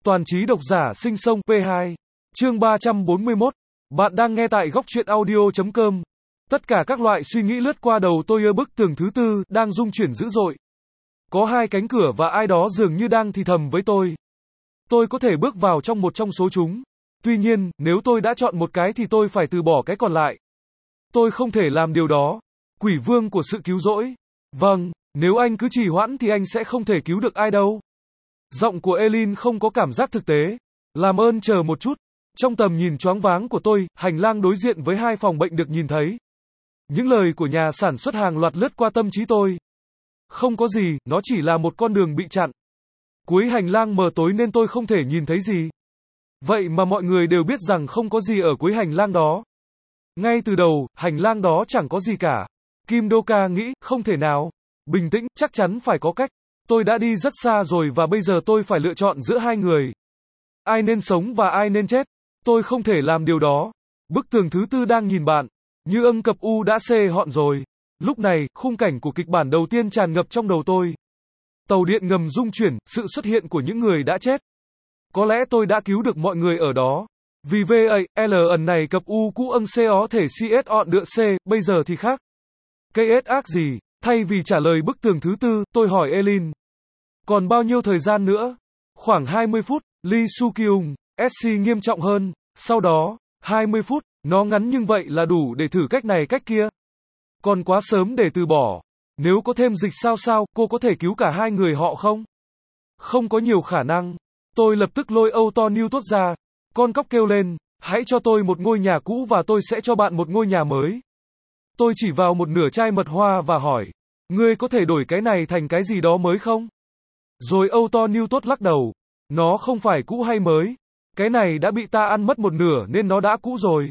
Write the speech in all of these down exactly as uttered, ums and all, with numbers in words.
Toàn trí độc giả sinh sông pê hai. Chương ba trăm bốn mươi mốt. Bạn đang nghe tại góc truyện audio chấm com. Tất cả các loại suy nghĩ lướt qua đầu tôi. Bức tường thứ tư đang rung chuyển dữ dội. Có hai cánh cửa và ai đó dường như đang thì thầm với tôi. Tôi có thể bước vào trong một trong số chúng. Tuy nhiên, nếu tôi đã chọn một cái thì tôi phải từ bỏ cái còn lại. Tôi không thể làm điều đó. Quỷ vương của sự cứu rỗi. Vâng, nếu anh cứ trì hoãn thì anh sẽ không thể cứu được ai đâu. Giọng của Eileen không có cảm giác thực tế. Làm ơn chờ một chút. Trong tầm nhìn choáng váng của tôi, hành lang đối diện với hai phòng bệnh được nhìn thấy. Những lời của nhà sản xuất hàng loạt lướt qua tâm trí tôi. Không có gì, nó chỉ là một con đường bị chặn. Cuối hành lang mờ tối nên tôi không thể nhìn thấy gì. Vậy mà mọi người đều biết rằng không có gì ở cuối hành lang đó. Ngay từ đầu, hành lang đó chẳng có gì cả. Kim Do-ka nghĩ, không thể nào. Bình tĩnh, chắc chắn phải có cách. Tôi đã đi rất xa rồi và bây giờ tôi phải lựa chọn giữa hai người. Ai nên sống và ai nên chết. Tôi không thể làm điều đó. Bức tường thứ tư đang nhìn bạn. Như âng cập u đã xê họn rồi. Lúc này, khung cảnh của kịch bản đầu tiên tràn ngập trong đầu tôi. Tàu điện ngầm rung chuyển, sự xuất hiện của những người đã chết. Có lẽ tôi đã cứu được mọi người ở đó. Vì vậy, L ẩn này cập u cũ âng xê ó thể cs on đựa c, bây giờ thì khác. Cây ết ác gì? Thay vì trả lời bức tường thứ tư, tôi hỏi Eileen. Còn bao nhiêu thời gian nữa? Khoảng hai mươi phút, Lee Soo-kyung, ét xê nghiêm trọng hơn. Sau đó, hai mươi phút, nó ngắn nhưng vậy là đủ để thử cách này cách kia. Còn quá sớm để từ bỏ. Nếu có thêm dịch sao sao, cô có thể cứu cả hai người họ không? Không có nhiều khả năng. Tôi lập tức lôi âu to new tốt ra. Con cóc kêu lên, hãy cho tôi một ngôi nhà cũ và tôi sẽ cho bạn một ngôi nhà mới. Tôi chỉ vào một nửa chai mật hoa và hỏi, ngươi có thể đổi cái này thành cái gì đó mới không? Rồi âu to new tốt lắc đầu. Nó không phải cũ hay mới. Cái này đã bị ta ăn mất một nửa nên nó đã cũ rồi.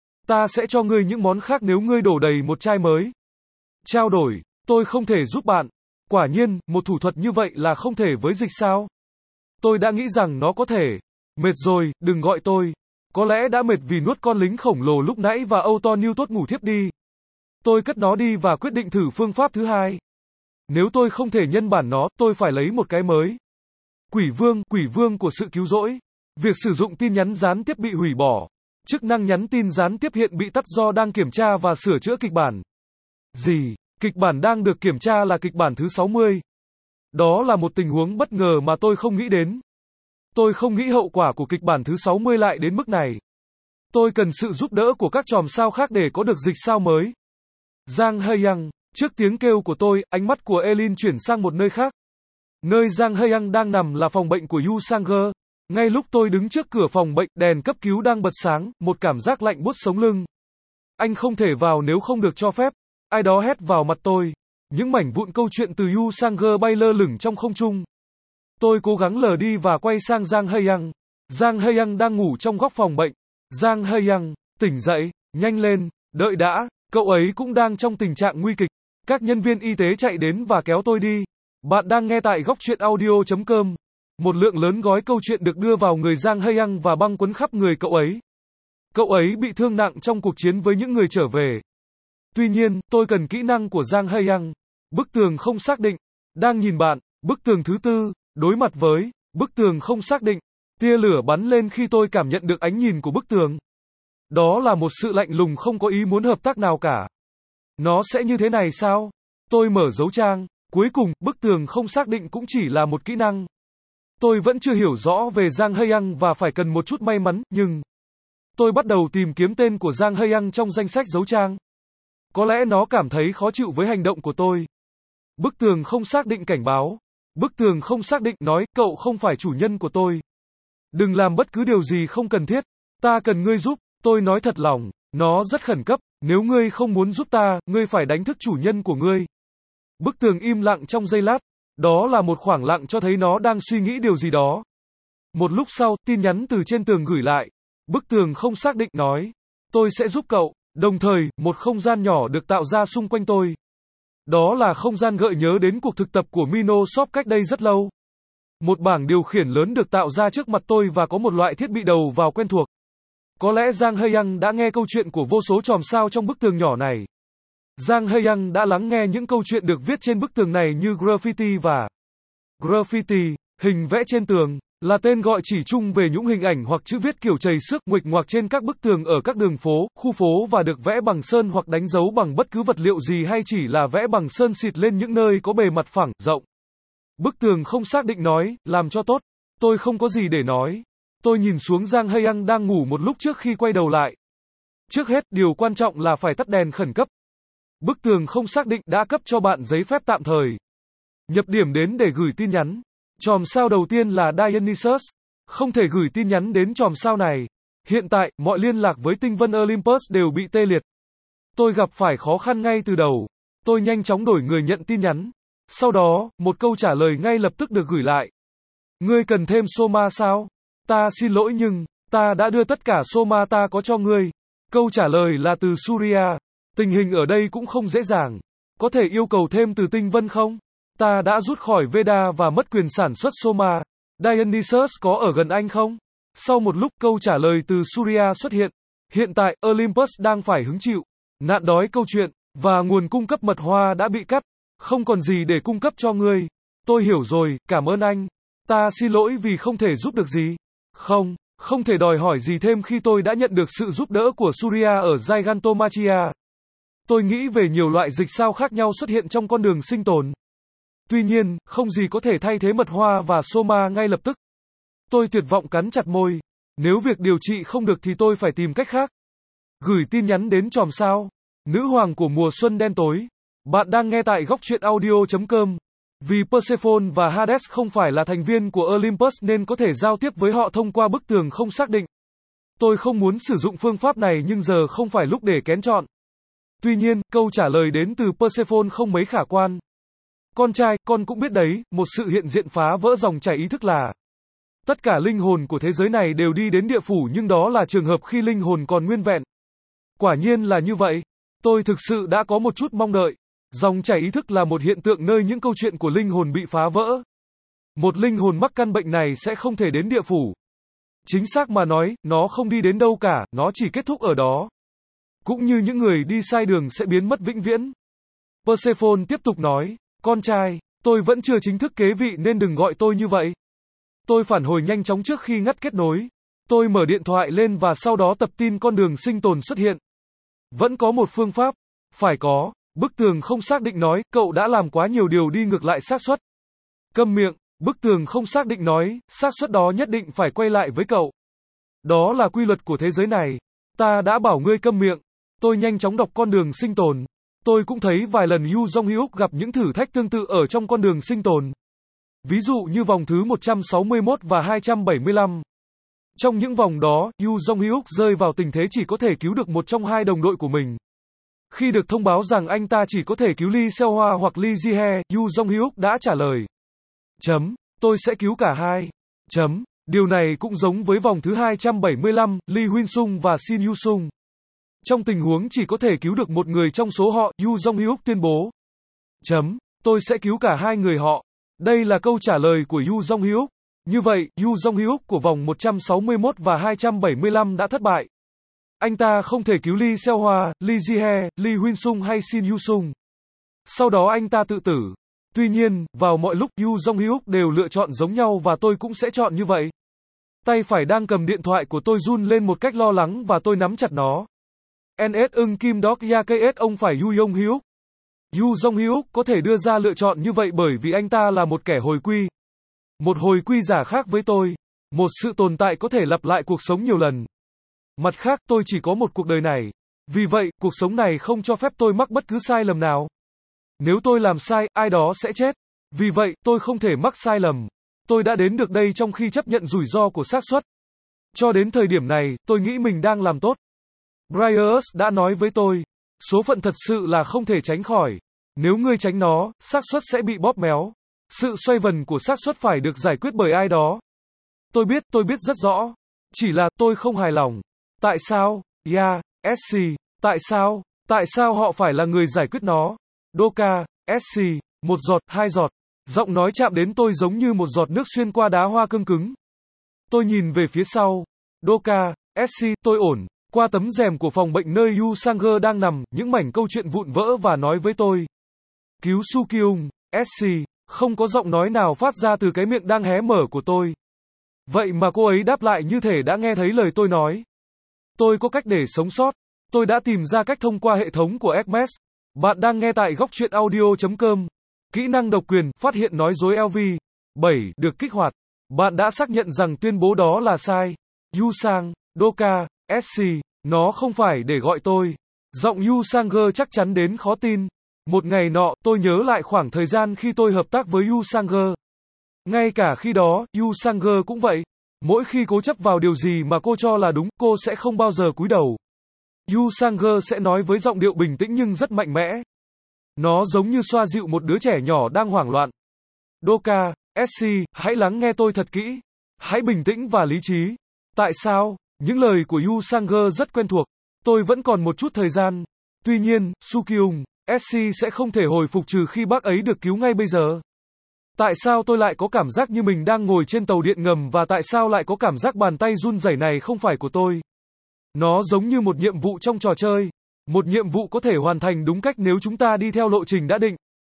Ta sẽ cho ngươi những món khác nếu ngươi đổ đầy một chai mới. Trao đổi, tôi không thể giúp bạn. Quả nhiên, một thủ thuật như vậy là không thể với dịch sao? Tôi đã nghĩ rằng nó có thể. Mệt rồi, đừng gọi tôi. Có lẽ đã mệt vì nuốt con lính khổng lồ lúc nãy và âu to new tốt ngủ thiếp đi. Tôi cất nó đi và quyết định thử phương pháp thứ hai. Nếu tôi không thể nhân bản nó, tôi phải lấy một cái mới. Quỷ vương, quỷ vương của sự cứu rỗi. Việc sử dụng tin nhắn gián tiếp bị hủy bỏ. Chức năng nhắn tin gián tiếp hiện bị tắt do đang kiểm tra và sửa chữa kịch bản. Gì? Kịch bản đang được kiểm tra là kịch bản thứ sáu mươi. Đó là một tình huống bất ngờ mà tôi không nghĩ đến. Tôi không nghĩ hậu quả của kịch bản thứ sáu mươi lại đến mức này. Tôi cần sự giúp đỡ của các chòm sao khác để có được dịch sao mới. Giang Hae-young. Trước tiếng kêu của tôi, ánh mắt của Eileen chuyển sang một nơi khác. Nơi Giang Hae-young đang nằm là phòng bệnh của Yu Sang-ge. Ngay lúc tôi đứng trước cửa phòng bệnh, đèn cấp cứu đang bật sáng, một cảm giác lạnh buốt sống lưng. Anh không thể vào nếu không được cho phép. Ai đó hét vào mặt tôi. Những mảnh vụn câu chuyện từ Yu Sang-ge bay lơ lửng trong không trung. Tôi cố gắng lờ đi và quay sang Giang Hae-young. Giang Hae-young đang ngủ trong góc phòng bệnh. Giang Hae-young, tỉnh dậy, nhanh lên, đợi đã, cậu ấy cũng đang trong tình trạng nguy kịch. Các nhân viên y tế chạy đến và kéo tôi đi. Bạn đang nghe tại góc truyện audio chấm com. Một lượng lớn gói câu chuyện được đưa vào người Giang Hae-young và băng quấn khắp người cậu ấy. Cậu ấy bị thương nặng trong cuộc chiến với những người trở về. Tuy nhiên, tôi cần kỹ năng của Giang Hae-young. Bức tường không xác định. Đang nhìn bạn. Bức tường thứ tư. Đối mặt với. Bức tường không xác định. Tia lửa bắn lên khi tôi cảm nhận được ánh nhìn của bức tường. Đó là một sự lạnh lùng không có ý muốn hợp tác nào cả. Nó sẽ như thế này sao? Tôi mở dấu trang. Cuối cùng, bức tường không xác định cũng chỉ là một kỹ năng. Tôi vẫn chưa hiểu rõ về Giang Hae-young và phải cần một chút may mắn, nhưng tôi bắt đầu tìm kiếm tên của Giang Hae-young trong danh sách dấu trang. Có lẽ nó cảm thấy khó chịu với hành động của tôi. Bức tường không xác định cảnh báo. Bức tường không xác định nói, cậu không phải chủ nhân của tôi. Đừng làm bất cứ điều gì không cần thiết. Ta cần ngươi giúp. Tôi nói thật lòng. Nó rất khẩn cấp. Nếu ngươi không muốn giúp ta, ngươi phải đánh thức chủ nhân của ngươi. Bức tường im lặng trong giây lát. Đó là một khoảng lặng cho thấy nó đang suy nghĩ điều gì đó. Một lúc sau, tin nhắn từ trên tường gửi lại. Bức tường không xác định nói. Tôi sẽ giúp cậu. Đồng thời, một không gian nhỏ được tạo ra xung quanh tôi. Đó là không gian gợi nhớ đến cuộc thực tập của Minosoft cách đây rất lâu. Một bảng điều khiển lớn được tạo ra trước mặt tôi và có một loại thiết bị đầu vào quen thuộc. Có lẽ Giang Hae-young đã nghe câu chuyện của vô số chòm sao trong bức tường nhỏ này. Giang Hae-young đã lắng nghe những câu chuyện được viết trên bức tường này như graffiti và graffiti, hình vẽ trên tường, là tên gọi chỉ chung về những hình ảnh hoặc chữ viết kiểu chầy xước, nguệch ngoạc trên các bức tường ở các đường phố, khu phố và được vẽ bằng sơn hoặc đánh dấu bằng bất cứ vật liệu gì hay chỉ là vẽ bằng sơn xịt lên những nơi có bề mặt phẳng, rộng. Bức tường không xác định nói, làm cho tốt. Tôi không có gì để nói. Tôi nhìn xuống Giang Hae-young đang ngủ một lúc trước khi quay đầu lại. Trước hết, điều quan trọng là phải tắt đèn khẩn cấp. Bức tường không xác định đã cấp cho bạn giấy phép tạm thời. Nhập điểm đến để gửi tin nhắn. Chòm sao đầu tiên là Dionysus. Không thể gửi tin nhắn đến chòm sao này. Hiện tại, mọi liên lạc với tinh vân Olympus đều bị tê liệt. Tôi gặp phải khó khăn ngay từ đầu. Tôi nhanh chóng đổi người nhận tin nhắn. Sau đó, một câu trả lời ngay lập tức được gửi lại. Ngươi cần thêm Soma sao? Ta xin lỗi nhưng, ta đã đưa tất cả Soma ta có cho ngươi. Câu trả lời là từ Surya. Tình hình ở đây cũng không dễ dàng. Có thể yêu cầu thêm từ tinh vân không? Ta đã rút khỏi Veda và mất quyền sản xuất Soma. Dionysus có ở gần anh không? Sau một lúc, câu trả lời từ Surya xuất hiện. Hiện tại, Olympus đang phải hứng chịu nạn đói câu chuyện, và nguồn cung cấp mật hoa đã bị cắt. Không còn gì để cung cấp cho ngươi. Tôi hiểu rồi, cảm ơn anh. Ta xin lỗi vì không thể giúp được gì. Không, không thể đòi hỏi gì thêm khi tôi đã nhận được sự giúp đỡ của Surya ở Gigantomachia. Tôi nghĩ về nhiều loại dịch sao khác nhau xuất hiện trong con đường sinh tồn. Tuy nhiên, không gì có thể thay thế mật hoa và Soma ngay lập tức. Tôi tuyệt vọng cắn chặt môi. Nếu việc điều trị không được thì tôi phải tìm cách khác. Gửi tin nhắn đến chòm sao. Nữ hoàng của mùa xuân đen tối. Bạn đang nghe tại góc truyện audio chấm com. Vì Persephone và Hades không phải là thành viên của Olympus nên có thể giao tiếp với họ thông qua bức tường không xác định. Tôi không muốn sử dụng phương pháp này nhưng giờ không phải lúc để kén chọn. Tuy nhiên, câu trả lời đến từ Persephone không mấy khả quan. Con trai, con cũng biết đấy, một sự hiện diện phá vỡ dòng chảy ý thức là tất cả linh hồn của thế giới này đều đi đến địa phủ nhưng đó là trường hợp khi linh hồn còn nguyên vẹn. Quả nhiên là như vậy. Tôi thực sự đã có một chút mong đợi. Dòng chảy ý thức là một hiện tượng nơi những câu chuyện của linh hồn bị phá vỡ. Một linh hồn mắc căn bệnh này sẽ không thể đến địa phủ. Chính xác mà nói, nó không đi đến đâu cả, nó chỉ kết thúc ở đó. Cũng như những người đi sai đường sẽ biến mất vĩnh viễn. Persephone tiếp tục nói, con trai, tôi vẫn chưa chính thức kế vị nên đừng gọi tôi như vậy. Tôi phản hồi nhanh chóng trước khi ngắt kết nối. Tôi mở điện thoại lên và sau đó tập tin con đường sinh tồn xuất hiện. Vẫn có một phương pháp. Phải có. Bức tường không xác định nói, cậu đã làm quá nhiều điều đi ngược lại xác suất. Câm miệng. Bức tường không xác định nói, xác suất đó nhất định phải quay lại với cậu. Đó là quy luật của thế giới này. Ta đã bảo ngươi câm miệng. Tôi nhanh chóng đọc con đường sinh tồn. Tôi cũng thấy vài lần Yu Jong-hyuk gặp những thử thách tương tự ở trong con đường sinh tồn. Ví dụ như vòng thứ một trăm sáu mươi mốt và hai trăm bảy mươi lăm. Trong những vòng đó, Yu Jong-hyuk rơi vào tình thế chỉ có thể cứu được một trong hai đồng đội của mình. Khi được thông báo rằng anh ta chỉ có thể cứu Lee Seo-hwa hoặc Lee Ji-hye, Yu Jong-hyuk đã trả lời. Chấm, tôi sẽ cứu cả hai. Chấm, điều này cũng giống với vòng thứ hai trăm bảy mươi lăm, Lee Huynh-sung và Shin Yu-sung. Trong tình huống chỉ có thể cứu được một người trong số họ, Yu Jong-hyuk tuyên bố. Chấm, tôi sẽ cứu cả hai người họ. Đây là câu trả lời của Yu Jong-hyuk. Như vậy, Yu Jong-hyuk của vòng một trăm sáu mươi mốt và hai trăm bảy mươi lăm đã thất bại. Anh ta không thể cứu Lee Seo-hwa, Lee Ji-hye, Lee Huynh-sung hay Shin Yu-sung. Sau đó anh ta tự tử. Tuy nhiên, vào mọi lúc Yu Jong-hyuk đều lựa chọn giống nhau và tôi cũng sẽ chọn như vậy. Tay phải đang cầm điện thoại của tôi run lên một cách lo lắng và tôi nắm chặt nó. en ét ưng Kim Dok Yakes ông phải Yu Jong-hyuk. Yu Jong-hyuk có thể đưa ra lựa chọn như vậy bởi vì anh ta là một kẻ hồi quy. Một hồi quy giả khác với tôi. Một sự tồn tại có thể lặp lại cuộc sống nhiều lần. Mặt khác, tôi chỉ có một cuộc đời này. Vì vậy, cuộc sống này không cho phép tôi mắc bất cứ sai lầm nào. Nếu tôi làm sai, ai đó sẽ chết. Vì vậy, tôi không thể mắc sai lầm. Tôi đã đến được đây trong khi chấp nhận rủi ro của xác suất. Cho đến thời điểm này, tôi nghĩ mình đang làm tốt. Bryce đã nói với tôi, số phận thật sự là không thể tránh khỏi. Nếu ngươi tránh nó, xác suất sẽ bị bóp méo. Sự xoay vần của xác suất phải được giải quyết bởi ai đó. Tôi biết, tôi biết rất rõ. Chỉ là tôi không hài lòng. Tại sao? Yeah, ét xê. Tại sao? Tại sao họ phải là người giải quyết nó? Doka, ét xê. Một giọt, hai giọt. Giọng nói chạm đến tôi giống như một giọt nước xuyên qua đá hoa cương cứng. Tôi nhìn về phía sau. Doka, ét xê, tôi ổn. Qua tấm rèm của phòng bệnh nơi Yu Sang-ge đang nằm, những mảnh câu chuyện vụn vỡ và nói với tôi. Cứu Su-kyung, ét xê. Không có giọng nói nào phát ra từ cái miệng đang hé mở của tôi. Vậy mà cô ấy đáp lại như thể đã nghe thấy lời tôi nói. Tôi có cách để sống sót. Tôi đã tìm ra cách thông qua hệ thống của Hermes. Bạn đang nghe tại góc truyện audio chấm com. Kỹ năng độc quyền, phát hiện nói dối lờ vê. bảy, được kích hoạt. Bạn đã xác nhận rằng tuyên bố đó là sai. Yu Sang, Doka, ét xê, nó không phải để gọi tôi. Giọng Yu Sanger chắc chắn đến khó tin. Một ngày nọ, tôi nhớ lại khoảng thời gian khi tôi hợp tác với Yu Sanger. Ngay cả khi đó, Yu Sanger cũng vậy. Mỗi khi cố chấp vào điều gì mà cô cho là đúng, cô sẽ không bao giờ cúi đầu. Yu Sanger sẽ nói với giọng điệu bình tĩnh nhưng rất mạnh mẽ. Nó giống như xoa dịu một đứa trẻ nhỏ đang hoảng loạn. Doka, ét xê, hãy lắng nghe tôi thật kỹ. Hãy bình tĩnh và lý trí. Tại sao? Những lời của Yu Sanger rất quen thuộc. Tôi vẫn còn một chút thời gian. Tuy nhiên, Sukyung, ét xê sẽ không thể hồi phục trừ khi bác ấy được cứu ngay bây giờ. Tại sao tôi lại có cảm giác như mình đang ngồi trên tàu điện ngầm và tại sao lại có cảm giác bàn tay run rẩy này không phải của tôi? Nó giống như một nhiệm vụ trong trò chơi. Một nhiệm vụ có thể hoàn thành đúng cách nếu chúng ta đi theo lộ trình đã định.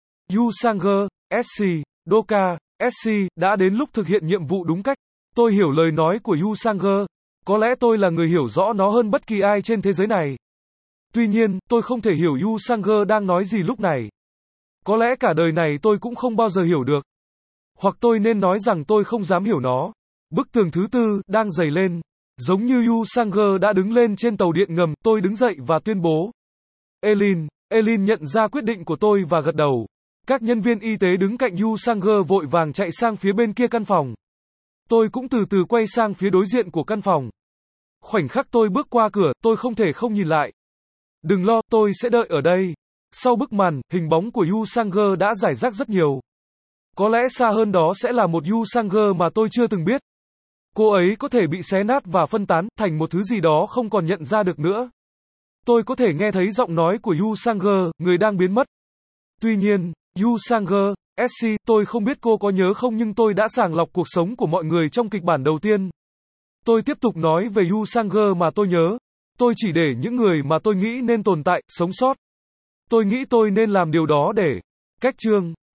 Yu Sanger, ét xê, Doka, ét xê, đã đến lúc thực hiện nhiệm vụ đúng cách. Tôi hiểu lời nói của Yu Sanger. Có lẽ tôi là người hiểu rõ nó hơn bất kỳ ai trên thế giới này. Tuy nhiên, tôi không thể hiểu Yu Sanger đang nói gì lúc này. Có lẽ cả đời này tôi cũng không bao giờ hiểu được. Hoặc tôi nên nói rằng tôi không dám hiểu nó. Bức tường thứ tư đang dày lên. Giống như Yu Sanger đã đứng lên trên tàu điện ngầm, tôi đứng dậy và tuyên bố. Elin, Elin nhận ra quyết định của tôi và gật đầu. Các nhân viên y tế đứng cạnh Yu Sanger vội vàng chạy sang phía bên kia căn phòng. Tôi cũng từ từ quay sang phía đối diện của căn phòng. Khoảnh khắc tôi bước qua cửa, tôi không thể không nhìn lại. Đừng lo, tôi sẽ đợi ở đây. Sau bức màn, hình bóng của Yu Sanger đã rải rác rất nhiều. Có lẽ xa hơn đó sẽ là một Yu Sanger mà tôi chưa từng biết. Cô ấy có thể bị xé nát và phân tán thành một thứ gì đó không còn nhận ra được nữa. Tôi có thể nghe thấy giọng nói của Yu Sanger, người đang biến mất. Tuy nhiên, Yu Sanger, ét xê, tôi không biết cô có nhớ không nhưng tôi đã sàng lọc cuộc sống của mọi người trong kịch bản đầu tiên. Tôi tiếp tục nói về Yu Sanger mà tôi nhớ. Tôi chỉ để những người mà tôi nghĩ nên tồn tại, sống sót. Tôi nghĩ tôi nên làm điều đó để. Cách chương.